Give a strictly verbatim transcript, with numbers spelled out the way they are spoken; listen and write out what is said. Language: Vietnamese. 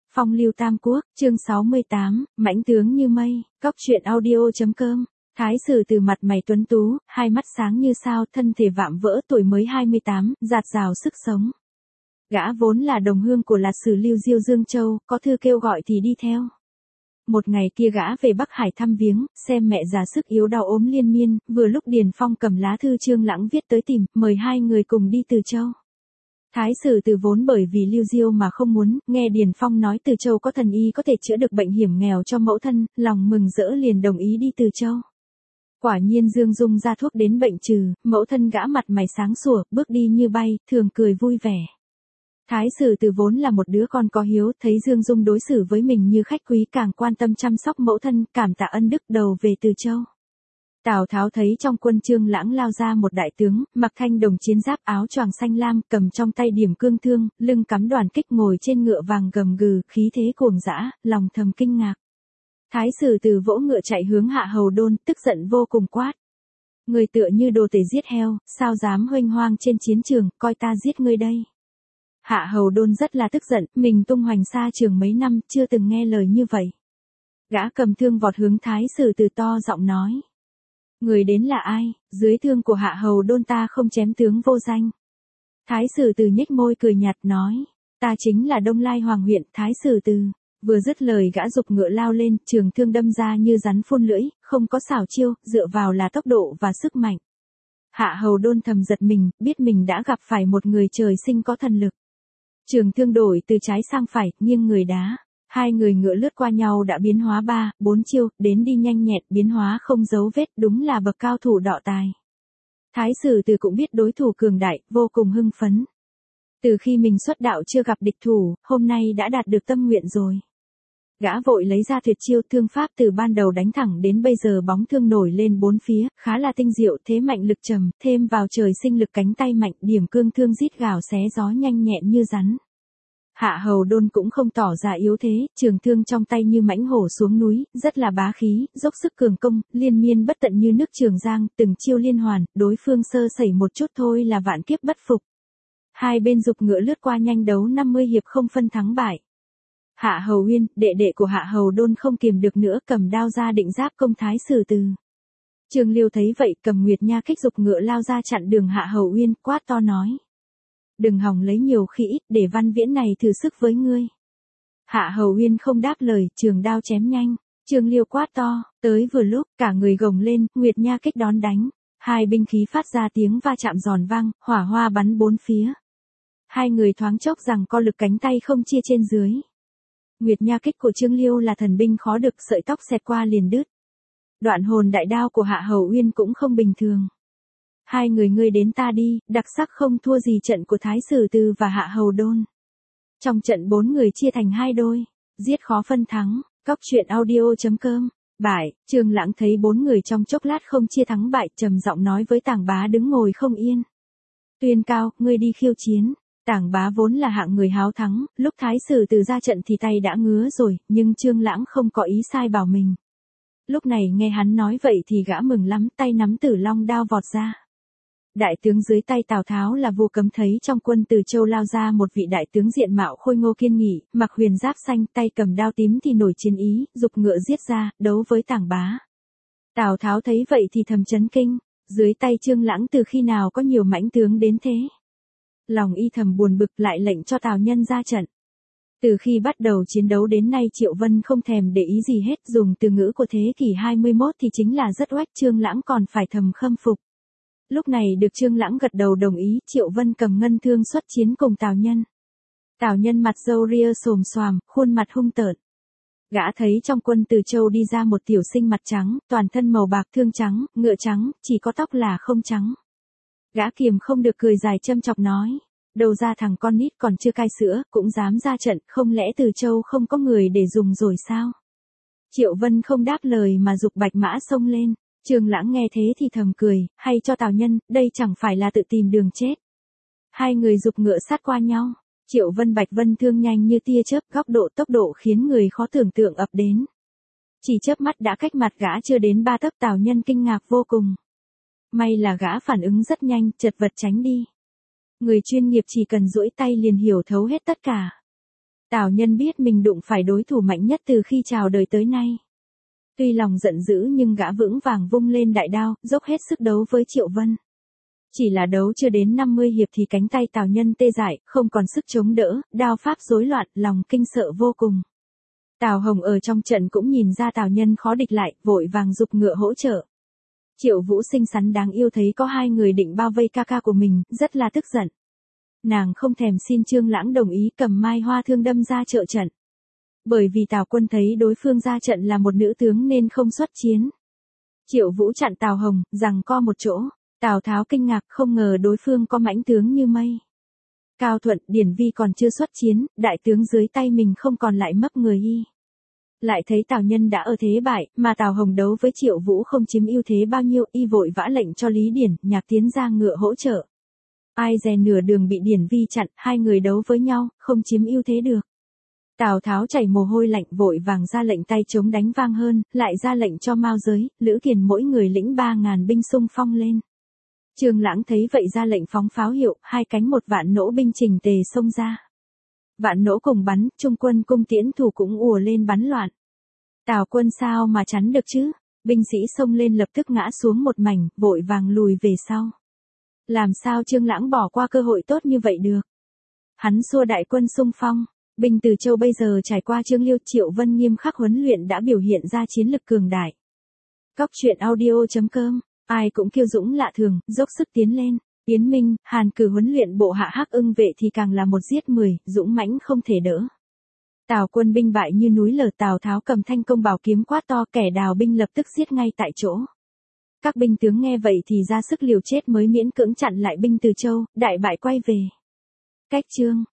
Phong lưu tam quốc, chương sáu mươi tám, mãnh tướng như mây, cóc truyện audio.com. Thái sử từ mặt mày tuấn tú, hai mắt sáng như sao, thân thể vạm vỡ, tuổi mới hai mươi tám, dạt dào sức sống. Gã vốn là đồng hương của Lạt Sử Lưu Diêu Dương Châu, có thư kêu gọi thì đi theo. Một ngày kia gã về Bắc Hải thăm viếng, xem mẹ già sức yếu đau ốm liên miên, vừa lúc Điền Phong cầm lá thư Trương Lãng viết tới tìm, mời hai người cùng đi Từ Châu. Thái sử từ vốn bởi vì Lưu Diêu mà không muốn, nghe Điền Phong nói Từ Châu có thần y có thể chữa được bệnh hiểm nghèo cho mẫu thân, lòng mừng rỡ liền đồng ý đi Từ Châu. Quả nhiên Dương Dung ra thuốc đến bệnh trừ, mẫu thân gã mặt mày sáng sủa, bước đi như bay, thường cười vui vẻ. Thái sử từ vốn là một đứa con có hiếu, thấy Dương Dung đối xử với mình như khách quý càng quan tâm chăm sóc mẫu thân, cảm tạ ân đức đầu về Từ Châu. Tào Tháo thấy trong quân Trương Lãng lao ra một đại tướng, mặc thanh đồng chiến giáp áo choàng xanh lam, cầm trong tay điểm cương thương, lưng cắm đoàn kích ngồi trên ngựa vàng gầm gừ, khí thế cuồng dã, lòng thầm kinh ngạc. Thái sử từ vỗ ngựa chạy hướng Hạ Hầu Đôn, tức giận vô cùng quát. Người tựa như đồ tể giết heo, sao dám huênh hoang trên chiến trường, coi ta giết ngươi đây. Hạ Hầu Đôn rất là tức giận, mình tung hoành xa trường mấy năm, chưa từng nghe lời như vậy. Gã cầm thương vọt hướng Thái sử từ to giọng nói. Người đến là ai, dưới thương của Hạ Hầu Đôn ta không chém tướng vô danh. Thái sử từ nhếch môi cười nhạt nói, ta chính là Đông Lai Hoàng huyện Thái sử từ. Vừa dứt lời gã giục ngựa lao lên, trường thương đâm ra như rắn phun lưỡi, không có xảo chiêu, dựa vào là tốc độ và sức mạnh. Hạ Hầu Đôn thầm giật mình, biết mình đã gặp phải một người trời sinh có thần lực. Trường thương đổi từ trái sang phải, nghiêng người đá. Hai người ngựa lướt qua nhau đã biến hóa ba, bốn chiêu, đến đi nhanh nhẹn, biến hóa không dấu vết, đúng là bậc cao thủ đọ tài. Thái sử từ cũng biết đối thủ cường đại, vô cùng hưng phấn. Từ khi mình xuất đạo chưa gặp địch thủ, hôm nay đã đạt được tâm nguyện rồi. Gã vội lấy ra tuyệt chiêu thương pháp từ ban đầu đánh thẳng đến bây giờ bóng thương nổi lên bốn phía, khá là tinh diệu, thế mạnh lực trầm, thêm vào trời sinh lực cánh tay mạnh, điểm cương thương rít gào xé gió nhanh nhẹn như rắn. Hạ Hầu Đôn cũng không tỏ ra yếu thế, trường thương trong tay như mãnh hổ xuống núi, rất là bá khí, dốc sức cường công, liên miên bất tận như nước Trường Giang, từng chiêu liên hoàn, đối phương sơ sẩy một chút thôi là vạn kiếp bất phục. Hai bên giục ngựa lướt qua nhanh đấu năm mươi hiệp không phân thắng bại. Hạ Hầu Uyên, đệ đệ của Hạ Hầu Đôn không kiềm được nữa, cầm đao ra định giáp công Thái sử từ. Trương Liêu thấy vậy, cầm Nguyệt Nha kích giục ngựa lao ra chặn đường Hạ Hầu Uyên, quát to nói. Đừng hòng lấy nhiều khi ít, để Văn Viễn này thử sức với ngươi. Hạ Hầu Uyên không đáp lời, trường đao chém nhanh. Trương Liêu quát to, tới vừa lúc, cả người gồng lên, Nguyệt Nha kích đón đánh. Hai binh khí phát ra tiếng va chạm giòn vang, hỏa hoa bắn bốn phía. Hai người thoáng chốc rằng co lực cánh tay không chia trên dưới. Nguyệt Nha kích của Trương Liêu là thần binh khó được, sợi tóc xẹt qua liền đứt. Đoạn hồn đại đao của Hạ Hầu Uyên cũng không bình thường. Hai người ngươi đến ta đi, đặc sắc không thua gì trận của Thái sử từ và Hạ Hầu Đôn. Trong trận bốn người chia thành hai đôi, giết khó phân thắng, cóc truyện audio.com. Bại, Trương Lãng thấy bốn người trong chốc lát không chia thắng bại, trầm giọng nói với Tảng Bá đứng ngồi không yên. Tuyên Cao, ngươi đi khiêu chiến. Tảng Bá vốn là hạng người háo thắng, lúc Thái sử từ ra trận thì tay đã ngứa rồi, nhưng Trương Lãng không có ý sai bảo mình. Lúc này nghe hắn nói vậy thì gã mừng lắm, tay nắm Tử Long đao vọt ra. Đại tướng dưới tay Tào Tháo là Vu Cấm thấy trong quân Từ Châu lao ra một vị đại tướng diện mạo khôi ngô kiên nghị, mặc huyền giáp xanh, tay cầm đao tím thì nổi chiến ý, giục ngựa giết ra, đấu với Tảng Bá. Tào Tháo thấy vậy thì thầm chấn kinh, dưới tay Trương Lãng từ khi nào có nhiều mãnh tướng đến thế. Lòng y thầm buồn bực, lại lệnh cho Tào Nhân ra trận. Từ khi bắt đầu chiến đấu đến nay Triệu Vân không thèm để ý gì hết, dùng từ ngữ của thế kỷ hai mươi mốt thì chính là rất oách, Trương Lãng còn phải thầm khâm phục. Lúc này được Trương Lãng gật đầu đồng ý, Triệu Vân cầm ngân thương xuất chiến cùng Tào Nhân. Tào Nhân mặt râu ria xồm xoàm, khuôn mặt hung tợn. Gã thấy trong quân Từ Châu đi ra một tiểu sinh mặt trắng, toàn thân màu bạc, thương trắng, ngựa trắng, chỉ có tóc là không trắng. Gã kiềm không được cười dài châm chọc nói, đầu ra thằng con nít còn chưa cai sữa, cũng dám ra trận, không lẽ Từ Châu không có người để dùng rồi sao? Triệu Vân không đáp lời mà giục bạch mã xông lên. Trương Lãng nghe thế thì thầm cười, hay cho Tào Nhân, đây chẳng phải là tự tìm đường chết. Hai người giục ngựa sát qua nhau, Triệu Vân Bạch Vân thương nhanh như tia chớp, góc độ tốc độ khiến người khó tưởng tượng ập đến. Chỉ chớp mắt đã cách mặt gã chưa đến ba tấc, Tào Nhân kinh ngạc vô cùng. May là gã phản ứng rất nhanh, chật vật tránh đi. Người chuyên nghiệp chỉ cần duỗi tay liền hiểu thấu hết tất cả. Tào Nhân biết mình đụng phải đối thủ mạnh nhất từ khi chào đời tới nay. Tuy lòng giận dữ nhưng gã vững vàng vung lên đại đao, dốc hết sức đấu với Triệu Vân. Chỉ là đấu chưa đến năm mươi hiệp thì cánh tay Tào Nhân tê dại, không còn sức chống đỡ, đao pháp rối loạn, lòng kinh sợ vô cùng. Tào Hồng ở trong trận cũng nhìn ra Tào Nhân khó địch lại, vội vàng giục ngựa hỗ trợ. Triệu Vũ xinh xắn đáng yêu thấy có hai người định bao vây ca ca của mình, rất là tức giận. Nàng không thèm xin Trương Lãng đồng ý, cầm mai hoa thương đâm ra trợ trận. Bởi vì Tào Quân thấy đối phương ra trận là một nữ tướng nên không xuất chiến. Triệu Vũ chặn Tào Hồng, giằng co một chỗ. Tào Tháo kinh ngạc không ngờ đối phương có mãnh tướng như mây. Cao Thuận, Điển Vi còn chưa xuất chiến, đại tướng dưới tay mình không còn lại mấp người y. Lại thấy Tào Nhân đã ở thế bại, mà Tào Hồng đấu với Triệu Vũ không chiếm ưu thế bao nhiêu, y vội vã lệnh cho Lý Điển, Nhạc tiến ra ngựa hỗ trợ. Ai dè nửa đường bị Điển Vi chặn, hai người đấu với nhau, không chiếm ưu thế được. Tào Tháo chảy mồ hôi lạnh vội vàng ra lệnh tay chống đánh vang hơn, lại ra lệnh cho Mao Giới, Lữ Kiền mỗi người lĩnh ba ngàn binh xung phong lên. Trương Lãng thấy vậy ra lệnh phóng pháo hiệu, hai cánh một vạn nỗ binh chỉnh tề xông ra. Vạn nỗ cùng bắn, trung quân cung tiễn thủ cũng ùa lên bắn loạn. Tào Quân sao mà chắn được chứ? Binh sĩ xông lên lập tức ngã xuống một mảnh, vội vàng lùi về sau. Làm sao Trương Lãng bỏ qua cơ hội tốt như vậy được? Hắn xua đại quân xung phong. Binh Từ Châu bây giờ trải qua Trương Liêu, Triệu Vân nghiêm khắc huấn luyện đã biểu hiện ra chiến lực cường đại. Cóc truyện audio chấm com, ai cũng kiêu dũng lạ thường, dốc sức tiến lên. Yến Minh, Hàn Cử huấn luyện bộ hạ Hắc Ưng vệ thì càng là một giết mười, dũng mãnh không thể đỡ. Tào Quân binh bại như núi lở, Tào Tháo cầm thanh công bảo kiếm quát to, kẻ đào binh lập tức giết ngay tại chỗ. Các binh tướng nghe vậy thì ra sức liều chết mới miễn cưỡng chặn lại binh Từ Châu, đại bại quay về. Cách chương